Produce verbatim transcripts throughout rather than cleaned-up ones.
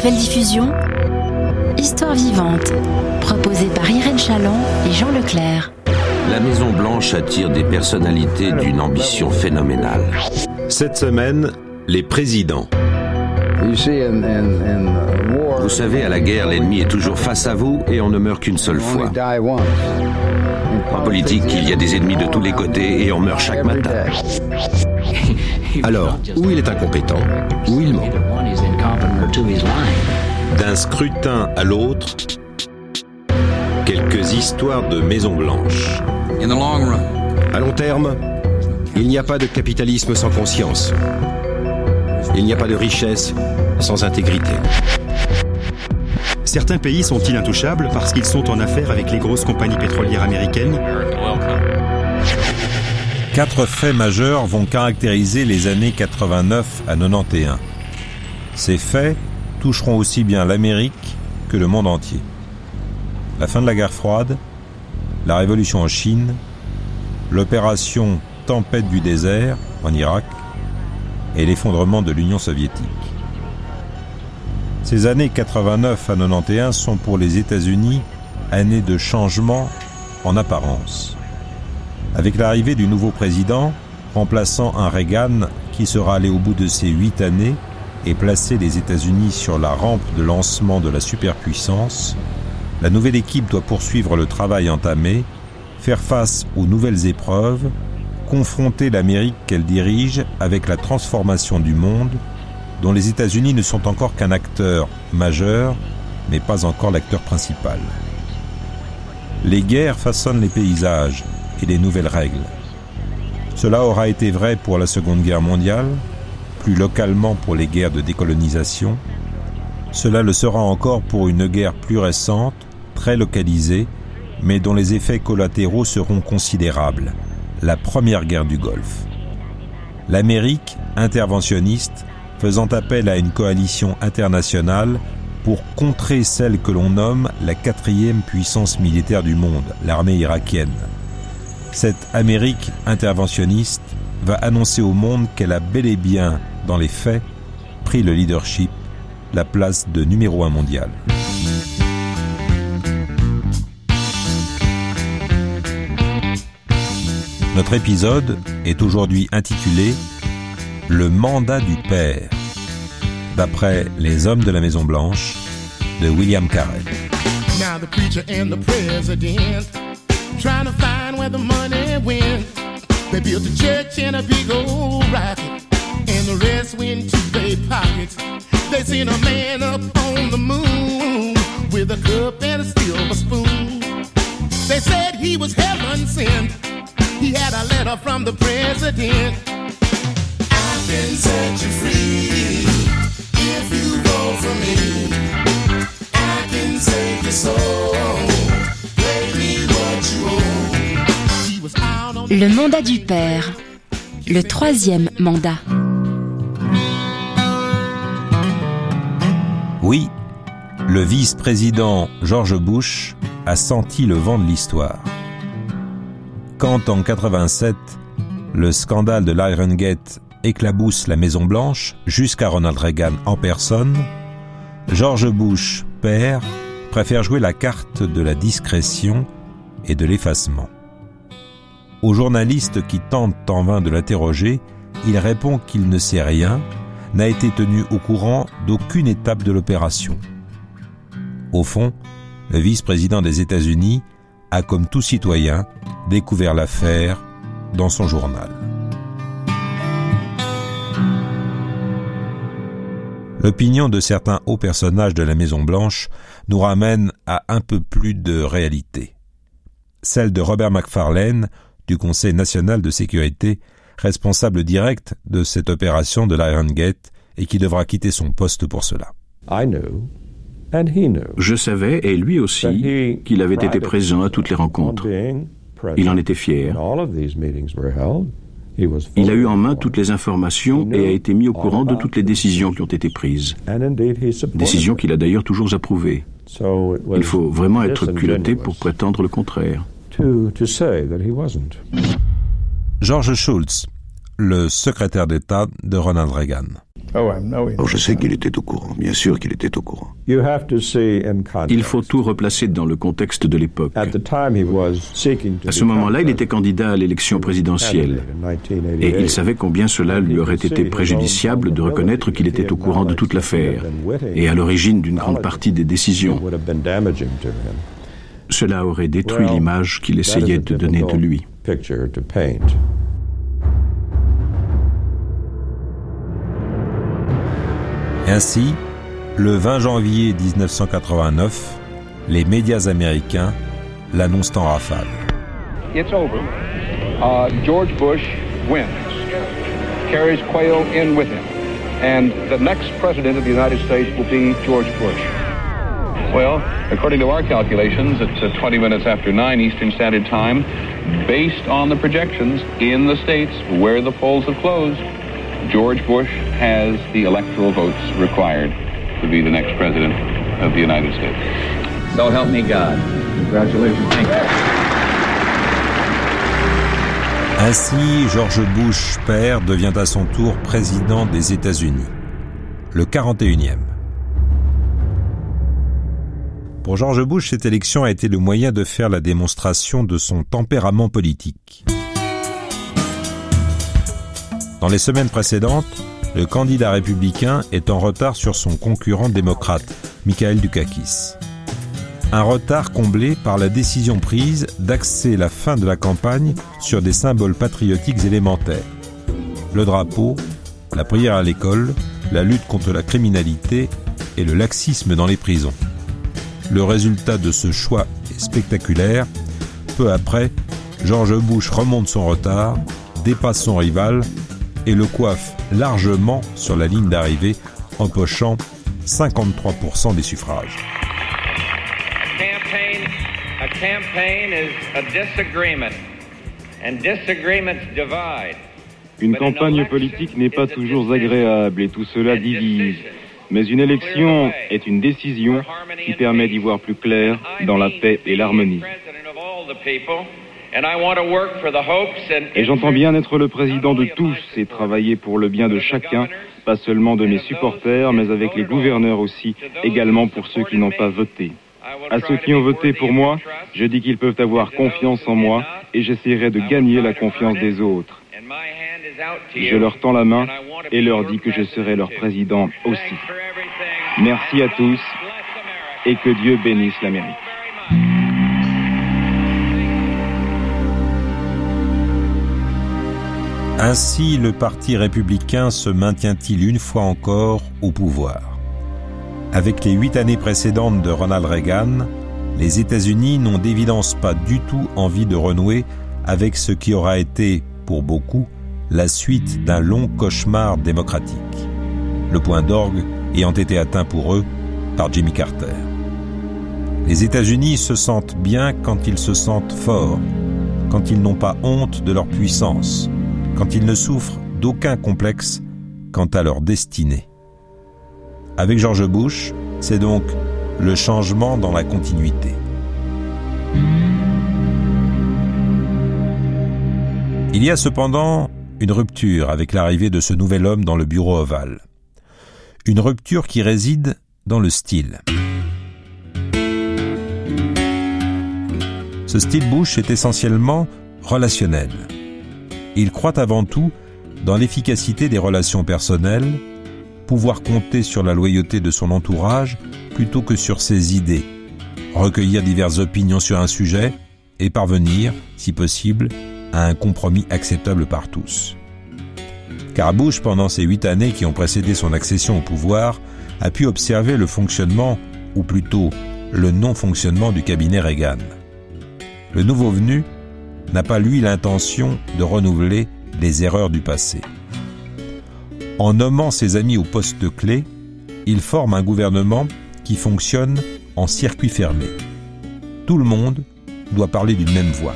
nouvelle diffusion, Histoire vivante, proposée par Irène Chaland et Jean Leclerc. La Maison-Blanche attire des personnalités d'une ambition phénoménale. Cette semaine, les présidents. Vous savez, à la guerre, l'ennemi est toujours face à vous et on ne meurt qu'une seule fois. En politique, il y a des ennemis de tous les côtés et on meurt chaque matin. Alors, ou il est incompétent, ou il ment. D'un scrutin à l'autre, quelques histoires de Maison-Blanche. À long terme, il n'y a pas de capitalisme sans conscience. Il n'y a pas de richesse sans intégrité. Certains pays sont-ils intouchables parce qu'ils sont en affaire avec les grosses compagnies pétrolières américaines ? Quatre faits majeurs vont caractériser les années quatre-vingt-neuf à quatre-vingt-onze. Ces faits toucheront aussi bien l'Amérique que le monde entier. La fin de la guerre froide, la révolution en Chine, l'opération Tempête du désert en Irak et l'effondrement de l'Union soviétique. Ces années quatre-vingt-neuf à quatre-vingt-onze sont pour les États-Unis années de changement en apparence. Avec l'arrivée du nouveau président, remplaçant un Reagan qui sera allé au bout de ses huit années et placé les États-Unis sur la rampe de lancement de la superpuissance, la nouvelle équipe doit poursuivre le travail entamé, faire face aux nouvelles épreuves, confronter l'Amérique qu'elle dirige avec la transformation du monde, dont les États-Unis ne sont encore qu'un acteur majeur, mais pas encore l'acteur principal. Les guerres façonnent les paysages et les nouvelles règles. Cela aura été vrai pour la Seconde Guerre mondiale, plus localement pour les guerres de décolonisation. Cela le sera encore pour une guerre plus récente, très localisée, mais dont les effets collatéraux seront considérables, la première guerre du Golfe. L'Amérique, interventionniste, faisant appel à une coalition internationale pour contrer celle que l'on nomme la quatrième puissance militaire du monde, l'armée irakienne. Cette Amérique interventionniste va annoncer au monde qu'elle a bel et bien, dans les faits, pris le leadership, la place de numéro un mondial. Notre épisode est aujourd'hui intitulé « Le mandat du père », d'après Les Hommes de la Maison-Blanche de William Carey. Now the preacher and the president trying to find where the money went. They built a church and a big old rocket, and the rest went to their pockets. They seen a man up on the moon with a cup and a silver spoon. They said he was heaven sent. He had a letter from the president. I can set you free if you vote for me. I can save your soul. Pay me what you owe. He was out on Le mandat du père, le troisième mandat. Oui, le vice-président George Bush a senti le vent de l'histoire. Quand en quatre-vingt-sept, le scandale de l'Irongate éclabousse la Maison-Blanche jusqu'à Ronald Reagan en personne, George Bush, père, préfère jouer la carte de la discrétion et de l'effacement. Aux journalistes qui tentent en vain de l'interroger, il répond qu'il ne sait rien, n'a été tenu au courant d'aucune étape de l'opération. Au fond, le vice-président des États-Unis a, comme tout citoyen, découvert l'affaire dans son journal. L'opinion de certains hauts personnages de la Maison-Blanche nous ramène à un peu plus de réalité. Celle de Robert McFarlane, du Conseil national de sécurité, responsable direct de cette opération de l'Irongate et qui devra quitter son poste pour cela. Je savais, et lui aussi, qu'il avait été présent à toutes les rencontres. Il en était fier. Il a eu en main toutes les informations et a été mis au courant de toutes les décisions qui ont été prises. Décisions qu'il a d'ailleurs toujours approuvées. Il faut vraiment être culotté pour prétendre le contraire. George Shultz, le secrétaire d'État de Ronald Reagan. Oh, je sais qu'il était au courant, bien sûr qu'il était au courant. Il faut tout replacer dans le contexte de l'époque. À ce moment-là, il était candidat à l'élection présidentielle. Et il savait combien cela lui aurait été préjudiciable de reconnaître qu'il était au courant de toute l'affaire et à l'origine d'une grande partie des décisions. Cela aurait détruit l'image qu'il essayait de donner de lui. Ainsi, le vingt janvier dix-neuf cent quatre-vingt-neuf, les médias américains l'annoncent en rafale. It's over. Uh, George Bush wins. Carries Quayle in with him. And the next president of the United States will be George Bush. Well, according to our calculations, it's uh, twenty minutes after nine Eastern Standard Time. Based on the projections in the states where the polls have closed, George Bush has the electoral votes required to be the next president of the United States. So help me God. Congratulations. Thank you. Ainsi, George Bush père devient à son tour président des États-Unis, le quarante et unième. Pour George Bush, cette élection a été le moyen de faire la démonstration de son tempérament politique. Dans les semaines précédentes, le candidat républicain est en retard sur son concurrent démocrate, Mikhail Dukakis. Un retard comblé par la décision prise d'axer la fin de la campagne sur des symboles patriotiques élémentaires. Le drapeau, la prière à l'école, la lutte contre la criminalité et le laxisme dans les prisons. Le résultat de ce choix est spectaculaire. Peu après, George Bush remonte son retard, dépasse son rival et le coiffe largement sur la ligne d'arrivée, empochant cinquante-trois pour cent des suffrages. A campaign, a campaign is a disagreement, and disagreements divide. Une campagne politique n'est pas toujours agréable et tout cela divise. Mais une élection est une décision qui permet d'y voir plus clair dans la paix et l'harmonie. Et j'entends bien être le président de tous et travailler pour le bien de chacun, pas seulement de mes supporters, mais avec les gouverneurs aussi, également pour ceux qui n'ont pas voté. À ceux qui ont voté pour moi, je dis qu'ils peuvent avoir confiance en moi et j'essaierai de gagner la confiance des autres. Je leur tends la main et leur dis que je serai leur président aussi. Merci à tous et que Dieu bénisse l'Amérique. Ainsi, le Parti républicain se maintient-il une fois encore au pouvoir. Avec les huit années précédentes de Ronald Reagan, les États-Unis n'ont d'évidence pas du tout envie de renouer avec ce qui aura été, pour beaucoup, la suite d'un long cauchemar démocratique. Le point d'orgue ayant été atteint pour eux par Jimmy Carter. Les États-Unis se sentent bien quand ils se sentent forts, quand ils n'ont pas honte de leur puissance, quand ils ne souffrent d'aucun complexe quant à leur destinée. Avec George Bush, c'est donc le changement dans la continuité. Il y a cependant une rupture avec l'arrivée de ce nouvel homme dans le bureau ovale. Une rupture qui réside dans le style. Ce style Bush est essentiellement relationnel. Il croit avant tout dans l'efficacité des relations personnelles, pouvoir compter sur la loyauté de son entourage plutôt que sur ses idées, recueillir diverses opinions sur un sujet et parvenir, si possible, à un compromis acceptable par tous. Car Bush, pendant ces huit années qui ont précédé son accession au pouvoir, a pu observer le fonctionnement, ou plutôt le non-fonctionnement du cabinet Reagan. Le nouveau venu n'a pas, lui, l'intention de renouveler les erreurs du passé. En nommant ses amis au poste clé, il forme un gouvernement qui fonctionne en circuit fermé. Tout le monde doit parler d'une même voix.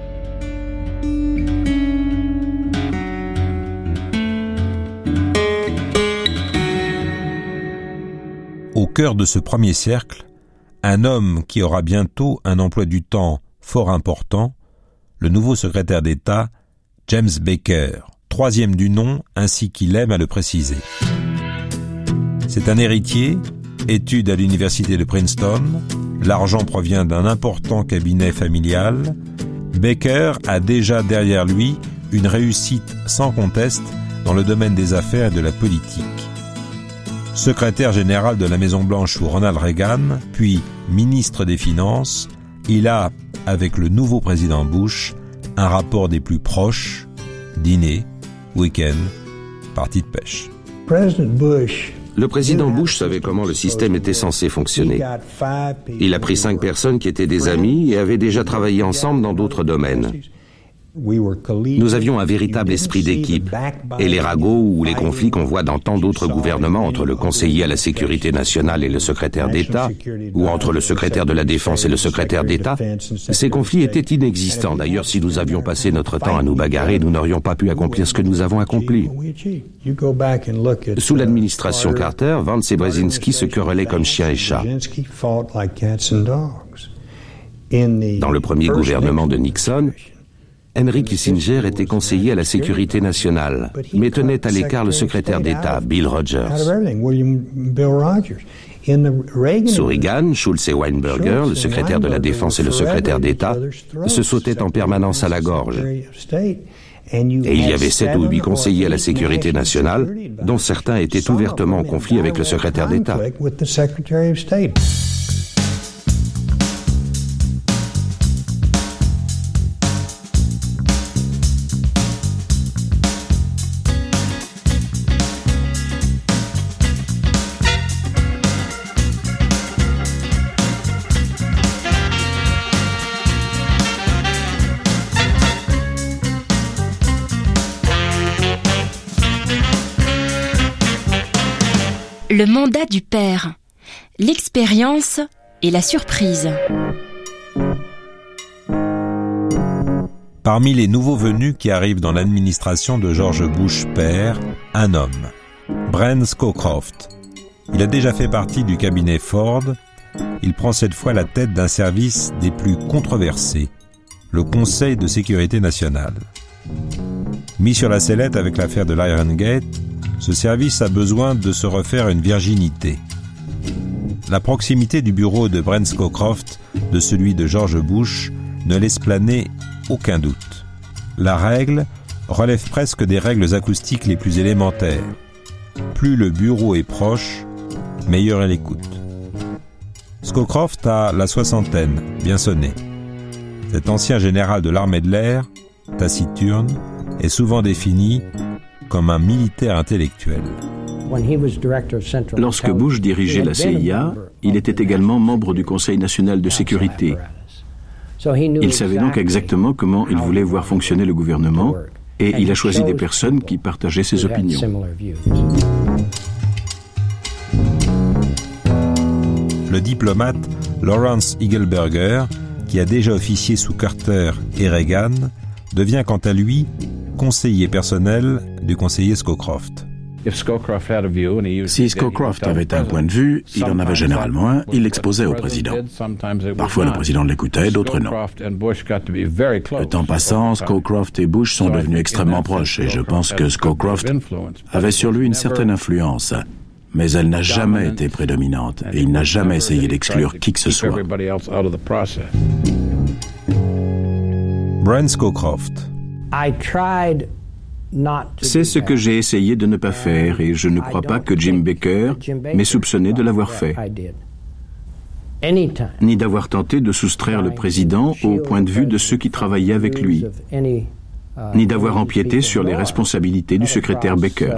Au cœur de ce premier cercle, un homme qui aura bientôt un emploi du temps fort important, le nouveau secrétaire d'État, James Baker, troisième du nom, ainsi qu'il aime à le préciser. C'est un héritier, études à l'université de Princeton, l'argent provient d'un important cabinet familial. Baker a déjà derrière lui une réussite sans conteste dans le domaine des affaires et de la politique. Secrétaire général de la Maison-Blanche sous Ronald Reagan, puis ministre des Finances, il a, avec le nouveau président Bush, un rapport des plus proches, dîner, week-end, partie de pêche. Le président Bush savait comment le système était censé fonctionner. Il a pris cinq personnes qui étaient des amis et avaient déjà travaillé ensemble dans d'autres domaines. Nous avions un véritable esprit d'équipe, et les ragots ou les conflits qu'on voit dans tant d'autres gouvernements entre le conseiller à la sécurité nationale et le secrétaire d'État, ou entre le secrétaire de la Défense et le secrétaire d'État, ces conflits étaient inexistants. D'ailleurs, si nous avions passé notre temps à nous bagarrer, nous n'aurions pas pu accomplir ce que nous avons accompli. Sous l'administration Carter, Vance et Brzezinski se querellaient comme chien et chat. Dans le premier gouvernement de Nixon, Henry Kissinger était conseiller à la sécurité nationale, mais tenait à l'écart le secrétaire d'État, Bill Rogers. Sous Reagan, Schultz et Weinberger, le secrétaire de la Défense et le secrétaire d'État, se sautaient en permanence à la gorge. Et il y avait sept ou huit conseillers à la sécurité nationale, dont certains étaient ouvertement en conflit avec le secrétaire d'État. Le mandat du père, l'expérience et la surprise. Parmi les nouveaux venus qui arrivent dans l'administration de George Bush père, un homme, Brent Scowcroft. Il a déjà fait partie du cabinet Ford. Il prend cette fois la tête d'un service des plus controversés, le Conseil de sécurité nationale. Mis sur la sellette avec l'affaire de l'Iron Gate, ce service a besoin de se refaire une virginité. La proximité du bureau de Brent Scowcroft de celui de George Bush ne laisse planer aucun doute. La règle relève presque des règles acoustiques les plus élémentaires. Plus le bureau est proche, meilleure est l'écoute. Scowcroft a la soixantaine, bien sonné. Cet ancien général de l'armée de l'air, taciturne, est souvent défini comme un militaire intellectuel. Lorsque Bush dirigeait la C I A, il était également membre du Conseil national de sécurité. Il savait donc exactement comment il voulait voir fonctionner le gouvernement et il a choisi des personnes qui partageaient ses opinions. Le diplomate Lawrence Eagleburger, qui a déjà officié sous Carter et Reagan, devient quant à lui conseiller personnel du conseiller Scowcroft. Si Scowcroft avait un point de vue, il en avait généralement un, il l'exposait au président. Parfois le président l'écoutait, d'autres non. Le temps passant, Scowcroft et Bush sont devenus extrêmement proches et je pense que Scowcroft avait sur lui une certaine influence, mais elle n'a jamais été prédominante et il n'a jamais essayé d'exclure qui que ce soit. Brent Scowcroft. C'est ce que j'ai essayé de ne pas faire et je ne crois pas que Jim Baker m'ait soupçonné de l'avoir fait, ni d'avoir tenté de soustraire le président au point de vue de ceux qui travaillaient avec lui, ni d'avoir empiété sur les responsabilités du secrétaire Baker.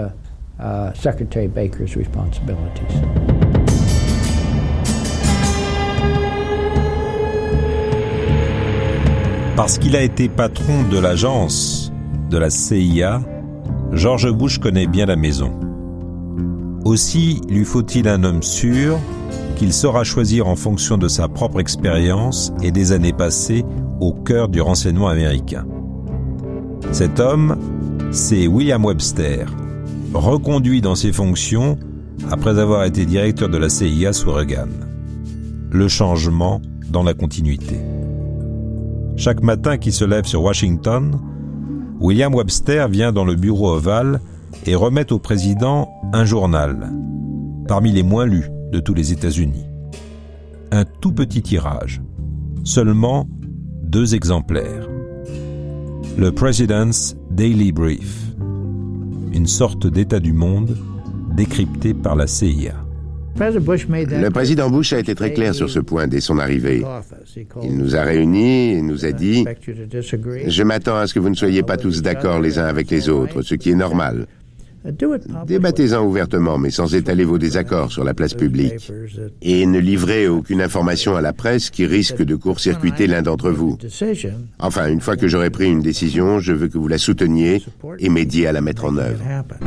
Parce qu'il a été patron de l'agence de la C I A, George Bush connaît bien la maison. Aussi lui faut-il un homme sûr qu'il saura choisir en fonction de sa propre expérience et des années passées au cœur du renseignement américain. Cet homme, c'est William Webster, reconduit dans ses fonctions après avoir été directeur de la C I A sous Reagan. Le changement dans la continuité. Chaque matin qu'il se lève sur Washington, William Webster vient dans le bureau ovale et remet au président un journal. parmi les moins lus de tous les États-Unis. Un tout petit tirage, seulement deux exemplaires. Le President's Daily Brief, une sorte d'état du monde décrypté par la C I A. Le président Bush a été très clair sur ce point dès son arrivée. Il nous a réunis et nous a dit « Je m'attends à ce que vous ne soyez pas tous d'accord les uns avec les autres, ce qui est normal. Débattez-en ouvertement, mais sans étaler vos désaccords sur la place publique. Et ne livrez aucune information à la presse qui risque de court-circuiter l'un d'entre vous. Enfin, une fois que j'aurai pris une décision, je veux que vous la souteniez et m'aidiez à la mettre en œuvre. »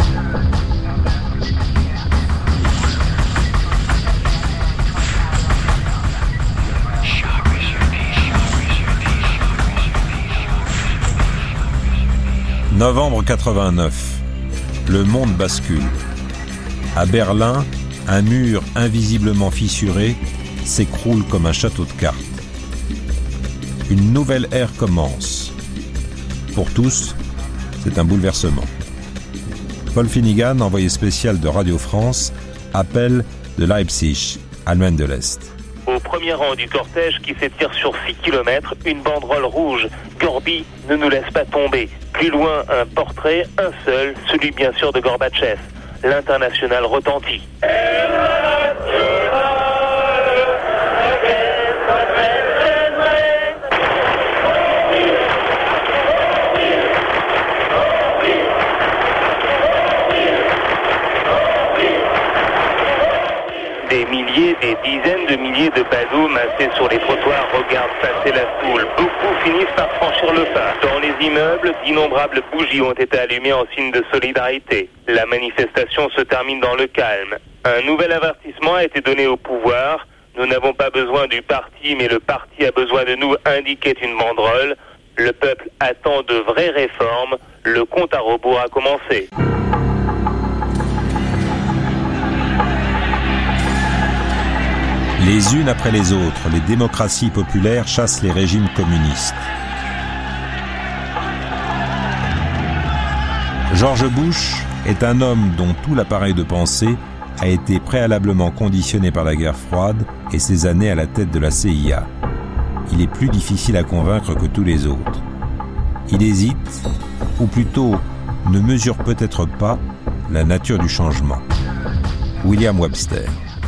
novembre quatre-vingt-neuf. Le monde bascule. À Berlin, un mur invisiblement fissuré s'écroule comme un château de cartes. Une nouvelle ère commence. Pour tous, c'est un bouleversement. Paul Finnegan, envoyé spécial de Radio France, appelle de Leipzig, Allemagne de l'Est. Au premier rang du cortège qui s'étire sur six kilomètres, une banderole rouge. Gorby ne nous laisse pas tomber. Plus loin, un portrait, un seul, celui bien sûr de Gorbatchev. L'international retentit. Des milliers, des dizaines de milliers de badauds massés sur les trottoirs regardent passer la foule. Beaucoup finissent par franchir le pas. Dans les immeubles, d'innombrables bougies ont été allumées en signe de solidarité. La manifestation se termine dans le calme. Un nouvel avertissement a été donné au pouvoir. Nous n'avons pas besoin du parti, mais le parti a besoin de nous, indiquait une banderole. Le peuple attend de vraies réformes. Le compte à rebours a commencé. Les unes après les autres, les démocraties populaires chassent les régimes communistes. George Bush est un homme dont tout l'appareil de pensée a été préalablement conditionné par la guerre froide et ses années à la tête de la C I A. Il est plus difficile à convaincre que tous les autres. Il hésite, ou plutôt ne mesure peut-être pas la nature du changement. William Webster.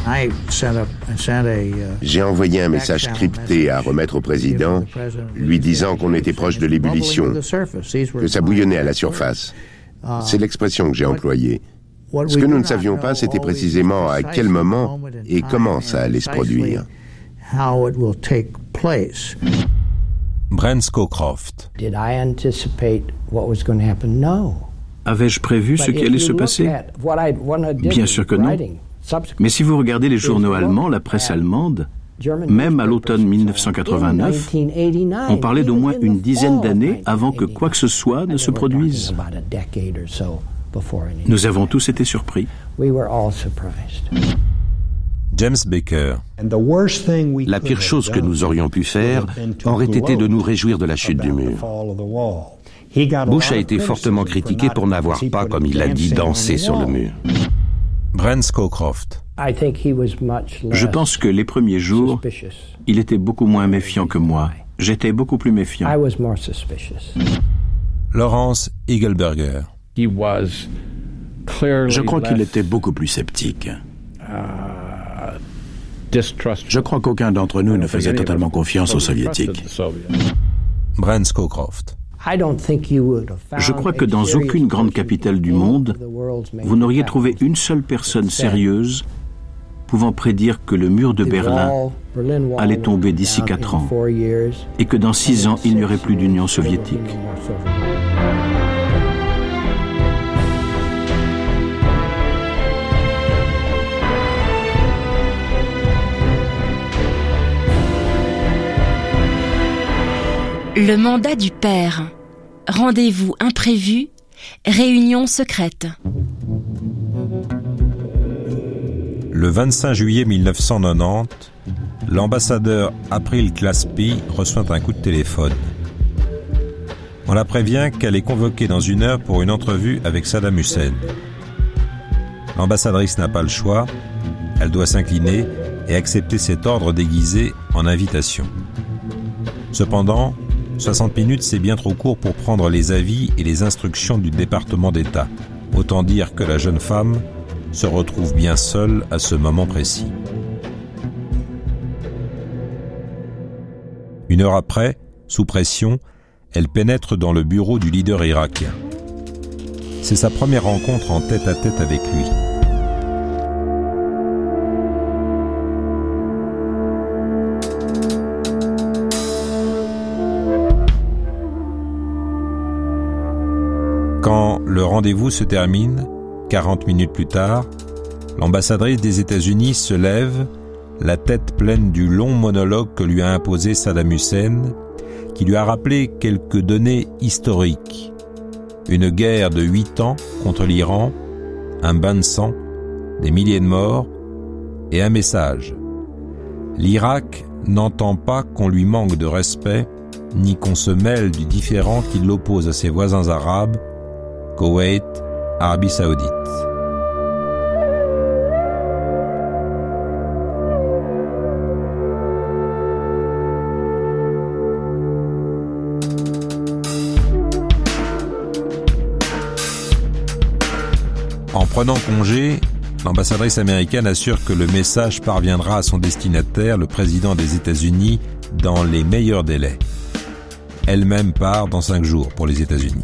J'ai envoyé un message crypté à remettre au président, lui disant qu'on était proche de l'ébullition, que ça bouillonnait à la surface. C'est l'expression que j'ai employée. Ce que nous ne savions pas, c'était précisément à quel moment et comment ça allait se produire. Brent Scowcroft. Avais-je prévu ce qui allait se passer? Bien sûr que non. Mais si vous regardez les journaux allemands, la presse allemande, même à l'automne mille neuf cent quatre-vingt-neuf, on parlait d'au moins une dizaine d'années avant que quoi que ce soit ne se produise. Nous avons tous été surpris. James Baker. La pire chose que nous aurions pu faire aurait été de nous réjouir de la chute du mur. Bush a été fortement critiqué pour n'avoir pas, comme il l'a dit, dansé sur le mur. Brent Scowcroft. Je pense que les premiers jours, il était beaucoup moins méfiant que moi. J'étais beaucoup plus méfiant. Lawrence Eagleberger. Je crois qu'il était beaucoup plus sceptique. Je crois qu'aucun d'entre nous ne faisait totalement confiance aux Soviétiques. Brent Scowcroft. Je crois que dans aucune grande capitale du monde, vous n'auriez trouvé une seule personne sérieuse pouvant prédire que le mur de Berlin allait tomber d'ici quatre ans et que dans six ans, il n'y aurait plus d'Union soviétique. Le mandat du père. Rendez-vous imprévu. Réunion secrète. Le vingt-cinq juillet mille neuf cent quatre-vingt-dix, l'ambassadeur April Glaspie reçoit un coup de téléphone. On la prévient qu'elle est convoquée dans une heure pour une entrevue avec Saddam Hussein. L'ambassadrice n'a pas le choix Elle doit s'incliner et accepter cet ordre déguisé en invitation. Cependant, soixante minutes, c'est bien trop court pour prendre les avis et les instructions du département d'État. Autant dire que la jeune femme se retrouve bien seule à ce moment précis. Une heure après, sous pression, elle pénètre dans le bureau du leader irakien. C'est sa première rencontre en tête-à-tête avec lui. Quand le rendez-vous se termine, quarante minutes plus tard, l'ambassadrice des États-Unis se lève, la tête pleine du long monologue que lui a imposé Saddam Hussein, qui lui a rappelé quelques données historiques. Une guerre de huit ans contre l'Iran, un bain de sang, des milliers de morts et un message. L'Irak n'entend pas qu'on lui manque de respect, ni qu'on se mêle du différend qui l'oppose à ses voisins arabes, Koweït, Arabie Saoudite. En prenant congé, l'ambassadrice américaine assure que le message parviendra à son destinataire, le président des États-Unis, dans les meilleurs délais. Elle-même part dans cinq jours pour les États-Unis.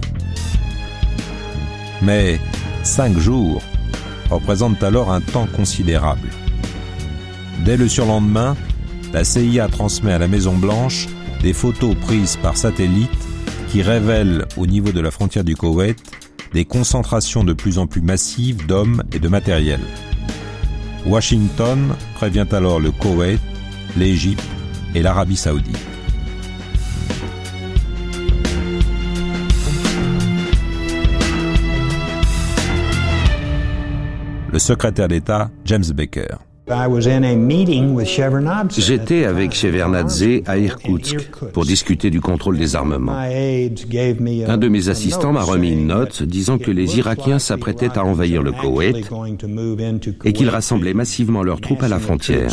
Mais cinq jours représentent alors un temps considérable. Dès le surlendemain, la C I A transmet à la Maison-Blanche des photos prises par satellite qui révèlent, au niveau de la frontière du Koweït, des concentrations de plus en plus massives d'hommes et de matériel. Washington prévient alors le Koweït, l'Égypte et l'Arabie Saoudite. Le secrétaire d'État James Baker. J'étais avec Shevardnadze à Irkoutsk pour discuter du contrôle des armements. Un de mes assistants m'a remis une note disant que les Irakiens s'apprêtaient à envahir le Koweït et qu'ils rassemblaient massivement leurs troupes à la frontière.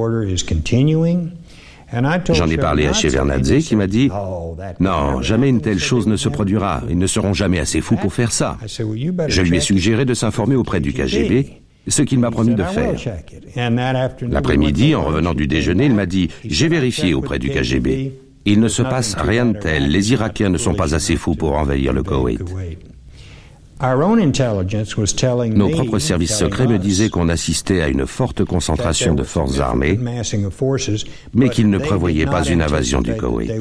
J'en ai parlé à Shevardnadze qui m'a dit « Non, jamais une telle chose ne se produira. Ils ne seront jamais assez fous pour faire ça. » Je lui ai suggéré de s'informer auprès du K G B, ce qu'il m'a promis de faire. L'après-midi, en revenant du déjeuner, il m'a dit « J'ai vérifié auprès du K G B. Il ne se passe rien de tel. Les Irakiens ne sont pas assez fous pour envahir le Koweït. » Nos propres services secrets me disaient qu'on assistait à une forte concentration de forces armées, mais qu'ils ne prévoyaient pas une invasion du Koweït.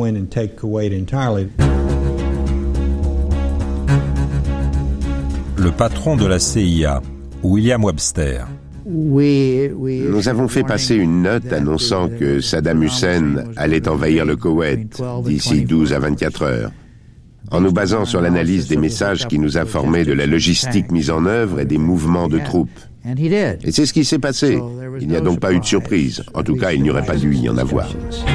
Le patron de la C I A, William Webster. Nous avons fait passer une note annonçant que Saddam Hussein allait envahir le Koweït d'ici douze à vingt-quatre heures. En nous basant sur l'analyse des messages qui nous informaient de la logistique mise en œuvre et des mouvements de troupes. Et c'est ce qui s'est passé. Il n'y a donc pas eu de surprise. En tout cas, il n'y aurait pas dû y en avoir.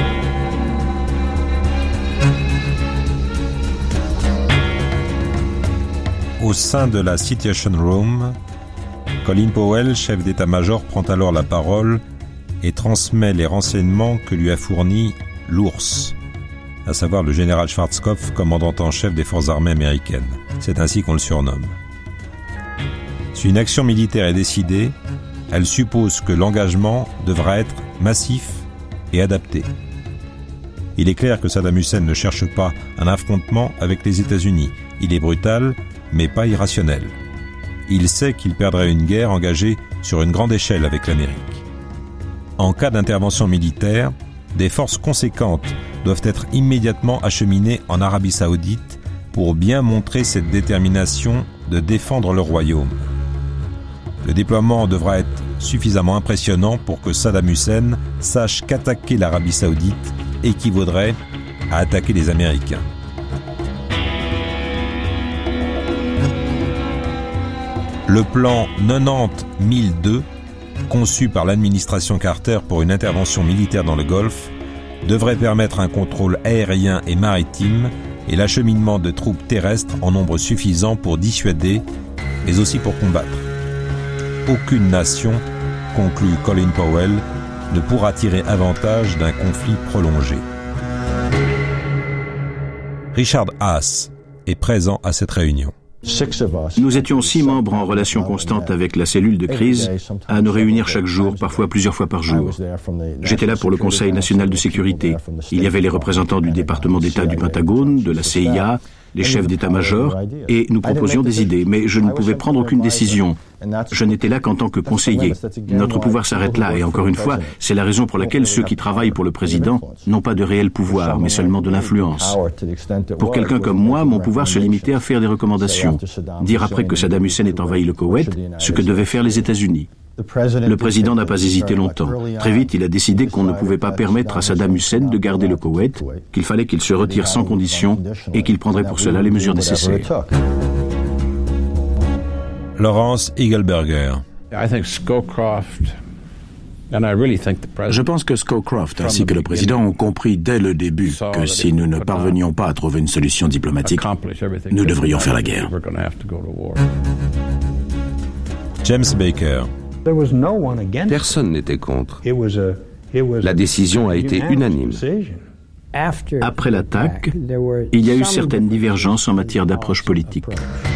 Au sein de la Situation Room, Colin Powell, chef d'état-major, prend alors la parole et transmet les renseignements que lui a fournis l'ours, à savoir le général Schwarzkopf, commandant en chef des forces armées américaines. C'est ainsi qu'on le surnomme. Si une action militaire est décidée, elle suppose que l'engagement devra être massif et adapté. Il est clair que Saddam Hussein ne cherche pas un affrontement avec les États-Unis. Il est brutal, mais pas irrationnel. Il sait qu'il perdrait une guerre engagée sur une grande échelle avec l'Amérique. En cas d'intervention militaire, des forces conséquentes doivent être immédiatement acheminées en Arabie Saoudite pour bien montrer cette détermination de défendre le royaume. Le déploiement devra être suffisamment impressionnant pour que Saddam Hussein sache qu'attaquer l'Arabie Saoudite équivaudrait à attaquer les Américains. Le plan quatre-vingt-dix mille deux, conçu par l'administration Carter pour une intervention militaire dans le Golfe, devrait permettre un contrôle aérien et maritime et l'acheminement de troupes terrestres en nombre suffisant pour dissuader, mais aussi pour combattre. Aucune nation conclut Colin Powell, ne pourra tirer avantage d'un conflit prolongé. Richard Haas est présent à cette réunion. Nous étions six membres en relation constante avec la cellule de crise, à nous réunir chaque jour, parfois plusieurs fois par jour. J'étais là pour le Conseil national de sécurité. Il y avait les représentants du département d'État du Pentagone, de la C I A, les chefs d'état-major, et nous proposions des idées, mais je ne pouvais prendre aucune décision. Je n'étais là qu'en tant que conseiller. Notre pouvoir s'arrête là, et encore une fois, c'est la raison pour laquelle ceux qui travaillent pour le président n'ont pas de réel pouvoir, mais seulement de l'influence. Pour quelqu'un comme moi, mon pouvoir se limitait à faire des recommandations, dire après que Saddam Hussein ait envahi le Koweït, ce que devaient faire les États-Unis. Le président n'a pas hésité longtemps. Très vite, il a décidé qu'on ne pouvait pas permettre à Saddam Hussein de garder le Koweït, qu'il fallait qu'il se retire sans condition et qu'il prendrait pour cela les mesures nécessaires. Laurence Eagleburger. Je pense que Scowcroft ainsi que le président ont compris dès le début que si nous ne parvenions pas à trouver une solution diplomatique, nous devrions faire la guerre. James Baker. Personne n'était contre. La décision a été unanime. Après l'attaque, il y a eu certaines divergences en matière d'approche politique.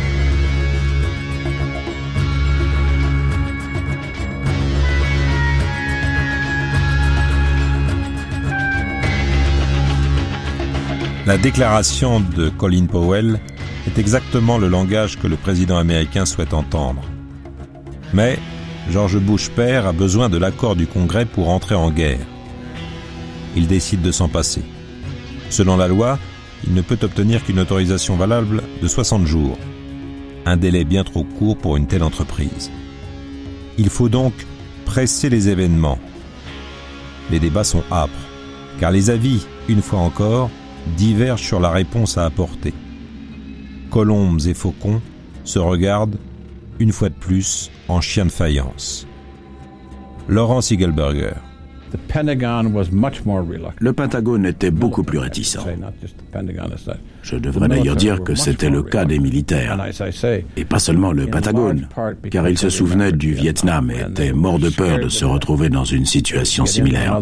La déclaration de Colin Powell est exactement le langage que le président américain souhaite entendre. Mais George Bush père a besoin de l'accord du Congrès pour entrer en guerre. Il décide de s'en passer. Selon la loi, il ne peut obtenir qu'une autorisation valable de soixante jours. Un délai bien trop court pour une telle entreprise. Il faut donc presser les événements. Les débats sont âpres, car les avis, une fois encore, divergent sur la réponse à apporter. Colombes et faucons se regardent, une fois de plus, en chien de faïence. Laurence Eagleburger. Le Pentagone était beaucoup plus réticent. Je devrais d'ailleurs dire que c'était le cas des militaires, et pas seulement le Pentagone, car ils se souvenaient du Vietnam et étaient morts de peur de se retrouver dans une situation similaire.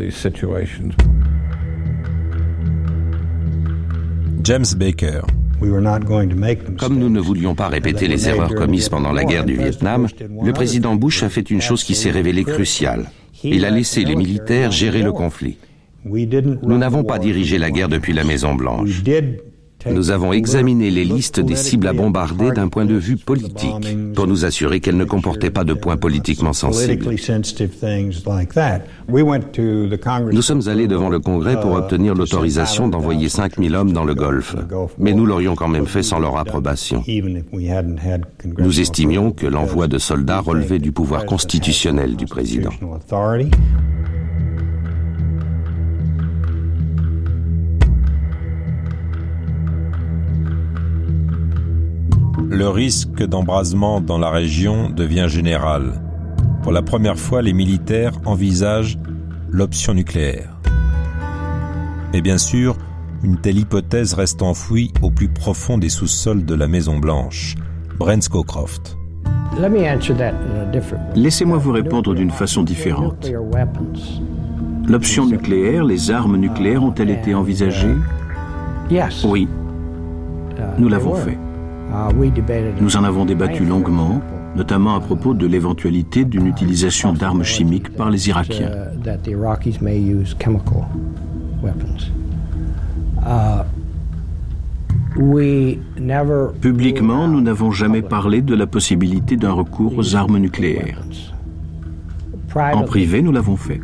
James Baker. Comme nous ne voulions pas répéter les erreurs commises pendant la guerre du Vietnam, le président Bush a fait une chose qui s'est révélée cruciale. Il a laissé les militaires gérer le conflit. Nous n'avons pas dirigé la guerre depuis la Maison-Blanche. Nous avons examiné les listes des cibles à bombarder d'un point de vue politique, pour nous assurer qu'elles ne comportaient pas de points politiquement sensibles. Nous sommes allés devant le Congrès pour obtenir l'autorisation d'envoyer cinq mille hommes dans le Golfe, mais nous l'aurions quand même fait sans leur approbation. Nous estimions que l'envoi de soldats relevait du pouvoir constitutionnel du président. Le risque d'embrasement dans la région devient général. Pour la première fois, les militaires envisagent l'option nucléaire. Et bien sûr, une telle hypothèse reste enfouie au plus profond des sous-sols de la Maison-Blanche. Brent Scowcroft. Laissez-moi vous répondre d'une façon différente. L'option nucléaire, les armes nucléaires ont-elles été envisagées? Oui, nous l'avons fait. Nous en avons débattu longuement, notamment à propos de l'éventualité d'une utilisation d'armes chimiques par les Irakiens. Publiquement, nous n'avons jamais parlé de la possibilité d'un recours aux armes nucléaires. En privé, nous l'avons fait.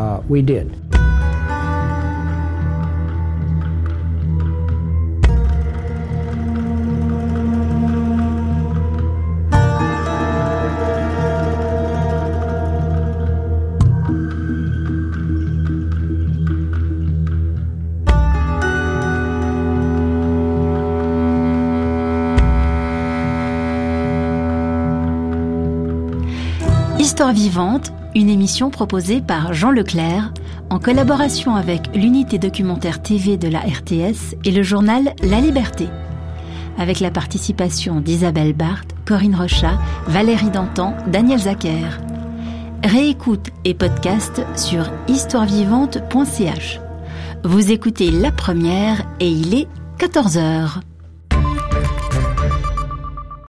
Histoire vivante, une émission proposée par Jean Leclerc en collaboration avec l'unité documentaire T V de la R T S et le journal La Liberté, avec la participation d'Isabelle Barthes, Corinne Rochat, Valérie Dantan, Daniel Zacher. Réécoute et podcast sur histoire vivante point c h. Vous écoutez La Première et il est quatorze heures.